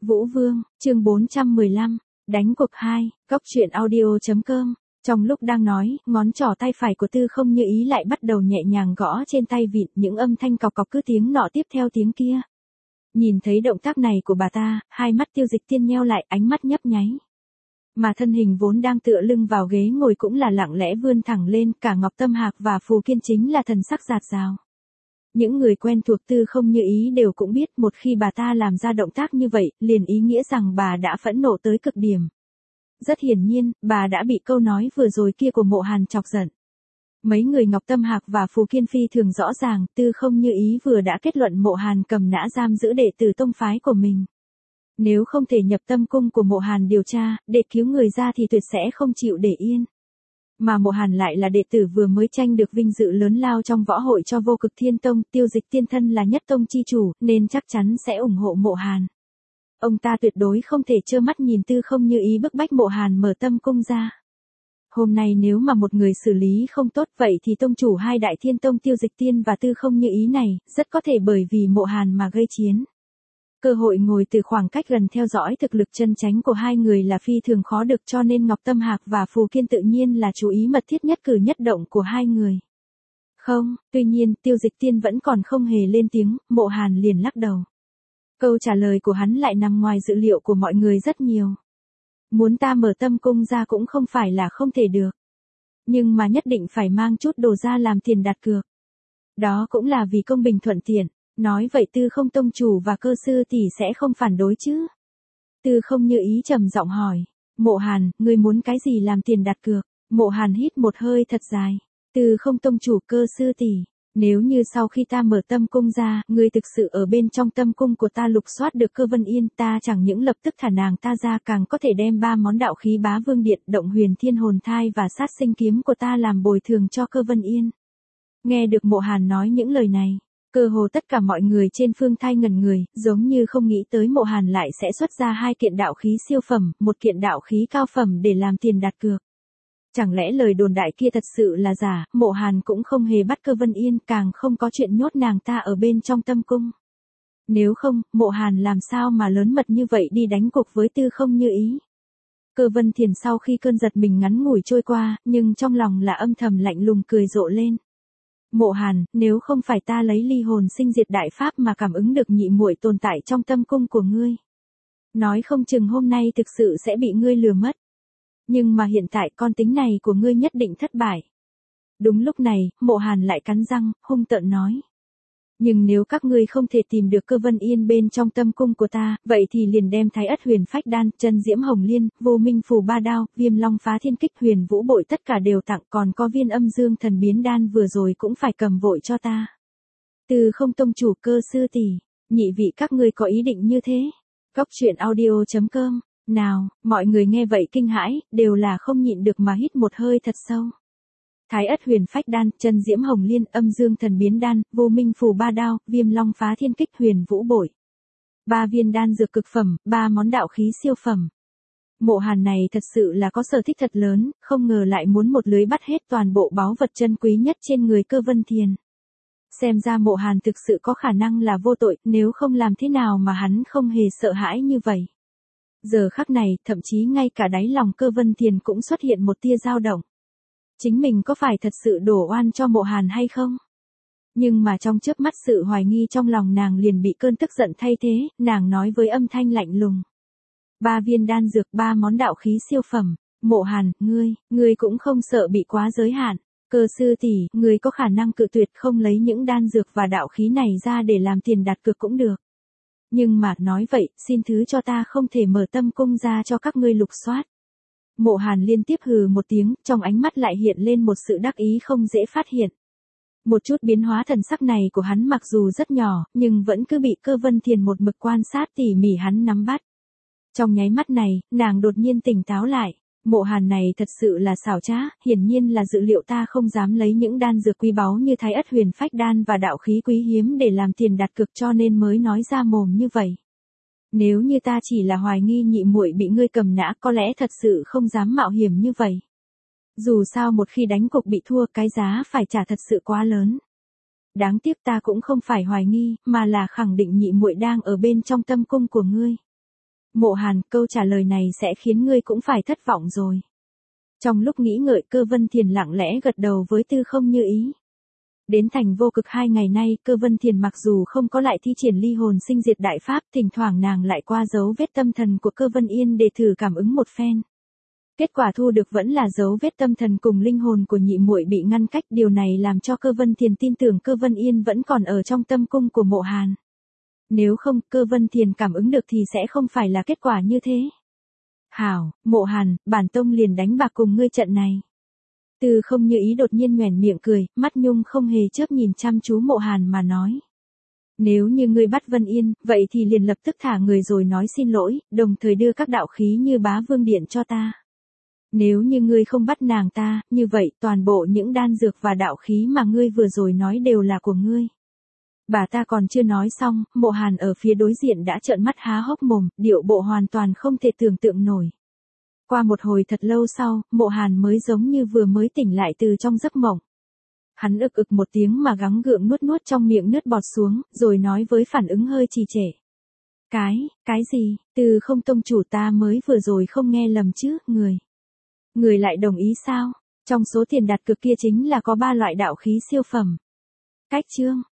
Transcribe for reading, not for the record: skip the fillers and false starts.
Vũ Vương, chương 415, đánh cuộc 2, Cóc truyện audio.com. Trong lúc đang nói, ngón trỏ tay phải của Tư Không Như Ý lại bắt đầu nhẹ nhàng gõ trên tay vịn, những âm thanh cọc cọc cứ tiếng nọ tiếp theo tiếng kia. Nhìn thấy động tác này của bà ta, hai mắt Tiêu Dịch Tiên nheo lại, ánh mắt nhấp nháy. Mà thân hình vốn đang tựa lưng vào ghế ngồi cũng là lặng lẽ vươn thẳng lên, cả Ngọc Tâm Hạc và Phù Kiên chính là thần sắc rạt rào. Những người quen thuộc Tư Không Như Ý đều cũng biết một khi bà ta làm ra động tác như vậy, liền ý nghĩa rằng bà đã phẫn nộ tới cực điểm. Rất hiển nhiên, bà đã bị câu nói vừa rồi kia của Mộ Hàn chọc giận. Mấy người Ngọc Tâm Hạc và Phù Kiên phi thường rõ ràng, Tư Không Như Ý vừa đã kết luận Mộ Hàn cầm nã giam giữ đệ tử tông phái của mình. Nếu không thể nhập tâm cung của Mộ Hàn điều tra, để cứu người ra thì tuyệt sẽ không chịu để yên. Mà Mộ Hàn lại là đệ tử vừa mới tranh được vinh dự lớn lao trong võ hội cho Vô Cực Thiên Tông, Tiêu Dịch Tiên thân là nhất tông chi chủ, nên chắc chắn sẽ ủng hộ Mộ Hàn. Ông ta tuyệt đối không thể trơ mắt nhìn Tư Không Như Ý bức bách Mộ Hàn mở tâm cung ra. Hôm nay nếu mà một người xử lý không tốt vậy thì tông chủ hai đại thiên tông Tiêu Dịch Tiên và Tư Không Như Ý này, rất có thể bởi vì Mộ Hàn mà gây chiến. Cơ hội ngồi từ khoảng cách gần theo dõi thực lực chân chánh của hai người là phi thường khó được, cho nên Ngọc Tâm Hạc và Phù Kiên tự nhiên là chú ý mật thiết nhất cử nhất động của hai người. Không, tuy nhiên Tiêu Dịch Tiên vẫn còn không hề lên tiếng, Mộ Hàn liền lắc đầu. Câu trả lời của hắn lại nằm ngoài dự liệu của mọi người rất nhiều. Muốn ta mở tâm cung ra cũng không phải là không thể được. Nhưng mà nhất định phải mang chút đồ ra làm tiền đặt cược. Đó cũng là vì công bình thuận tiện. Nói vậy Tư Không tông chủ và Cơ sư tỷ sẽ không phản đối chứ? Tư Không Như Ý trầm giọng hỏi. Mộ Hàn, ngươi muốn cái gì làm tiền đặt cược? Mộ Hàn hít một hơi thật dài. Tư Không tông chủ, Cơ sư tỷ, nếu như sau khi ta mở tâm cung ra, ngươi thực sự ở bên trong tâm cung của ta lục soát được Cơ Vân Yên, ta chẳng những lập tức thả nàng ta ra, càng có thể đem 3 món đạo khí Bá Vương Điện, Động Huyền Thiên Hồn Thai và Sát Sinh Kiếm của ta làm bồi thường cho Cơ Vân Yên. Nghe được Mộ Hàn nói những lời này, cơ hồ tất cả mọi người trên phương thai ngẩn người, giống như không nghĩ tới Mộ Hàn lại sẽ xuất ra 2 kiện đạo khí siêu phẩm, 1 kiện đạo khí cao phẩm để làm tiền đặt cược. Chẳng lẽ lời đồn đại kia thật sự là giả, Mộ Hàn cũng không hề bắt Cơ Vân Yên, càng không có chuyện nhốt nàng ta ở bên trong tâm cung. Nếu không, Mộ Hàn làm sao mà lớn mật như vậy đi đánh cuộc với Tư Không Như Ý. Cơ Vân Thiền sau khi cơn giật mình ngắn ngủi trôi qua, nhưng trong lòng là âm thầm lạnh lùng cười rộ lên. Mộ Hàn, nếu không phải ta lấy ly hồn sinh diệt đại pháp mà cảm ứng được nhị muội tồn tại trong tâm cung của ngươi, nói không chừng hôm nay thực sự sẽ bị ngươi lừa mất. Nhưng mà hiện tại con tính này của ngươi nhất định thất bại. Đúng lúc này, Mộ Hàn lại cắn răng, hung tợn nói. Nhưng nếu các ngươi không thể tìm được Cơ Vân Yên bên trong tâm cung của ta, vậy thì liền đem Thái Ất Huyền Phách Đan, Chân Diễm Hồng Liên, Vô Minh Phù Ba Đao, Viêm Long Phá Thiên Kích, Huyền Vũ Bội tất cả đều tặng, còn có viên Âm Dương Thần Biến Đan vừa rồi cũng phải cầm vội cho ta. Tư Không tông chủ, Cơ sư tỷ, nhị vị các ngươi có ý định như thế? Cóc truyện audio.com. Nào, mọi người nghe vậy kinh hãi, đều là không nhịn được mà hít một hơi thật sâu. Thái Ất Huyền Phách Đan, Chân Diễm Hồng Liên, Âm Dương Thần Biến Đan, Vô Minh Phù Ba Đao, Viêm Long Phá Thiên Kích, Huyền Vũ Bội. 3 viên đan dược cực phẩm, 3 món đạo khí siêu phẩm. Mộ Hàn này thật sự là có sở thích thật lớn, không ngờ lại muốn một lưới bắt hết toàn bộ báu vật chân quý nhất trên người Cơ Vân Thiền. Xem ra Mộ Hàn thực sự có khả năng là vô tội, nếu không làm thế nào mà hắn không hề sợ hãi như vậy. Giờ khắc này, thậm chí ngay cả đáy lòng Cơ Vân Thiền cũng xuất hiện một tia dao động. Chính mình có phải thật sự đổ oan cho Mộ Hàn hay không? Nhưng mà trong chớp mắt sự hoài nghi trong lòng nàng liền bị cơn tức giận thay thế, nàng nói với âm thanh lạnh lùng. 3 viên đan dược, 3 món đạo khí siêu phẩm. Mộ Hàn, ngươi cũng không sợ bị quá giới hạn. Cơ sư tỷ, ngươi có khả năng cự tuyệt không lấy những đan dược và đạo khí này ra để làm tiền đặt cược cũng được. Nhưng mà nói vậy, xin thứ cho ta không thể mở tâm cung ra cho các ngươi lục soát. Mộ Hàn liên tiếp hừ một tiếng, trong ánh mắt lại hiện lên một sự đắc ý không dễ phát hiện. Một chút biến hóa thần sắc này của hắn mặc dù rất nhỏ, nhưng vẫn cứ bị Cơ Vân Thiền một mực quan sát tỉ mỉ hắn nắm bắt. Trong nháy mắt này, nàng đột nhiên tỉnh táo lại. Mộ Hàn này thật sự là xảo trá, hiển nhiên là dự liệu ta không dám lấy những đan dược quý báu như Thái Ất Huyền Phách Đan và đạo khí quý hiếm để làm tiền đặt cược, cho nên mới nói ra mồm như vậy. Nếu như ta chỉ là hoài nghi nhị muội bị ngươi cầm nã, có lẽ thật sự không dám mạo hiểm như vậy. Dù sao một khi đánh cuộc bị thua, cái giá phải trả thật sự quá lớn. Đáng tiếc ta cũng không phải hoài nghi, mà là khẳng định nhị muội đang ở bên trong tâm cung của ngươi. Mộ Hàn, câu trả lời này sẽ khiến ngươi cũng phải thất vọng rồi. Trong lúc nghĩ ngợi, Cơ Vân Thiền lặng lẽ gật đầu với Tư Không Như Ý. Đến thành Vô Cực 2 ngày nay, Cơ Vân Thiền mặc dù không có lại thi triển ly hồn sinh diệt đại pháp, thỉnh thoảng nàng lại qua dấu vết tâm thần của Cơ Vân Yên để thử cảm ứng một phen. Kết quả thu được vẫn là dấu vết tâm thần cùng linh hồn của nhị muội bị ngăn cách, điều này làm cho Cơ Vân Thiền tin tưởng Cơ Vân Yên vẫn còn ở trong tâm cung của Mộ Hàn. Nếu không, Cơ Vân Thiền cảm ứng được thì sẽ không phải là kết quả như thế. Hảo, Mộ Hàn, bản tông liền đánh bạc cùng ngươi trận này. Tư Không Như Ý đột nhiên nhoẻn miệng cười, mắt nhung không hề chớp nhìn chăm chú Mộ Hàn mà nói. Nếu như ngươi bắt Vân Yên, vậy thì liền lập tức thả người rồi nói xin lỗi, đồng thời đưa các đạo khí như Bá Vương Điện cho ta. Nếu như ngươi không bắt nàng ta, như vậy toàn bộ những đan dược và đạo khí mà ngươi vừa rồi nói đều là của ngươi. Bà ta còn chưa nói xong, Mộ Hàn ở phía đối diện đã trợn mắt há hốc mồm, điệu bộ hoàn toàn không thể tưởng tượng nổi. Qua một hồi thật lâu sau, Mộ Hàn mới giống như vừa mới tỉnh lại từ trong giấc mộng. Hắn ực ực một tiếng mà gắng gượng nuốt nuốt trong miệng nước bọt xuống, rồi nói với phản ứng hơi trì trệ. Cái gì, Từ Không tông chủ, ta mới vừa rồi không nghe lầm chứ, người lại đồng ý sao? Trong số tiền đặt cược kia chính là có 3 loại đạo khí siêu phẩm. Cách chương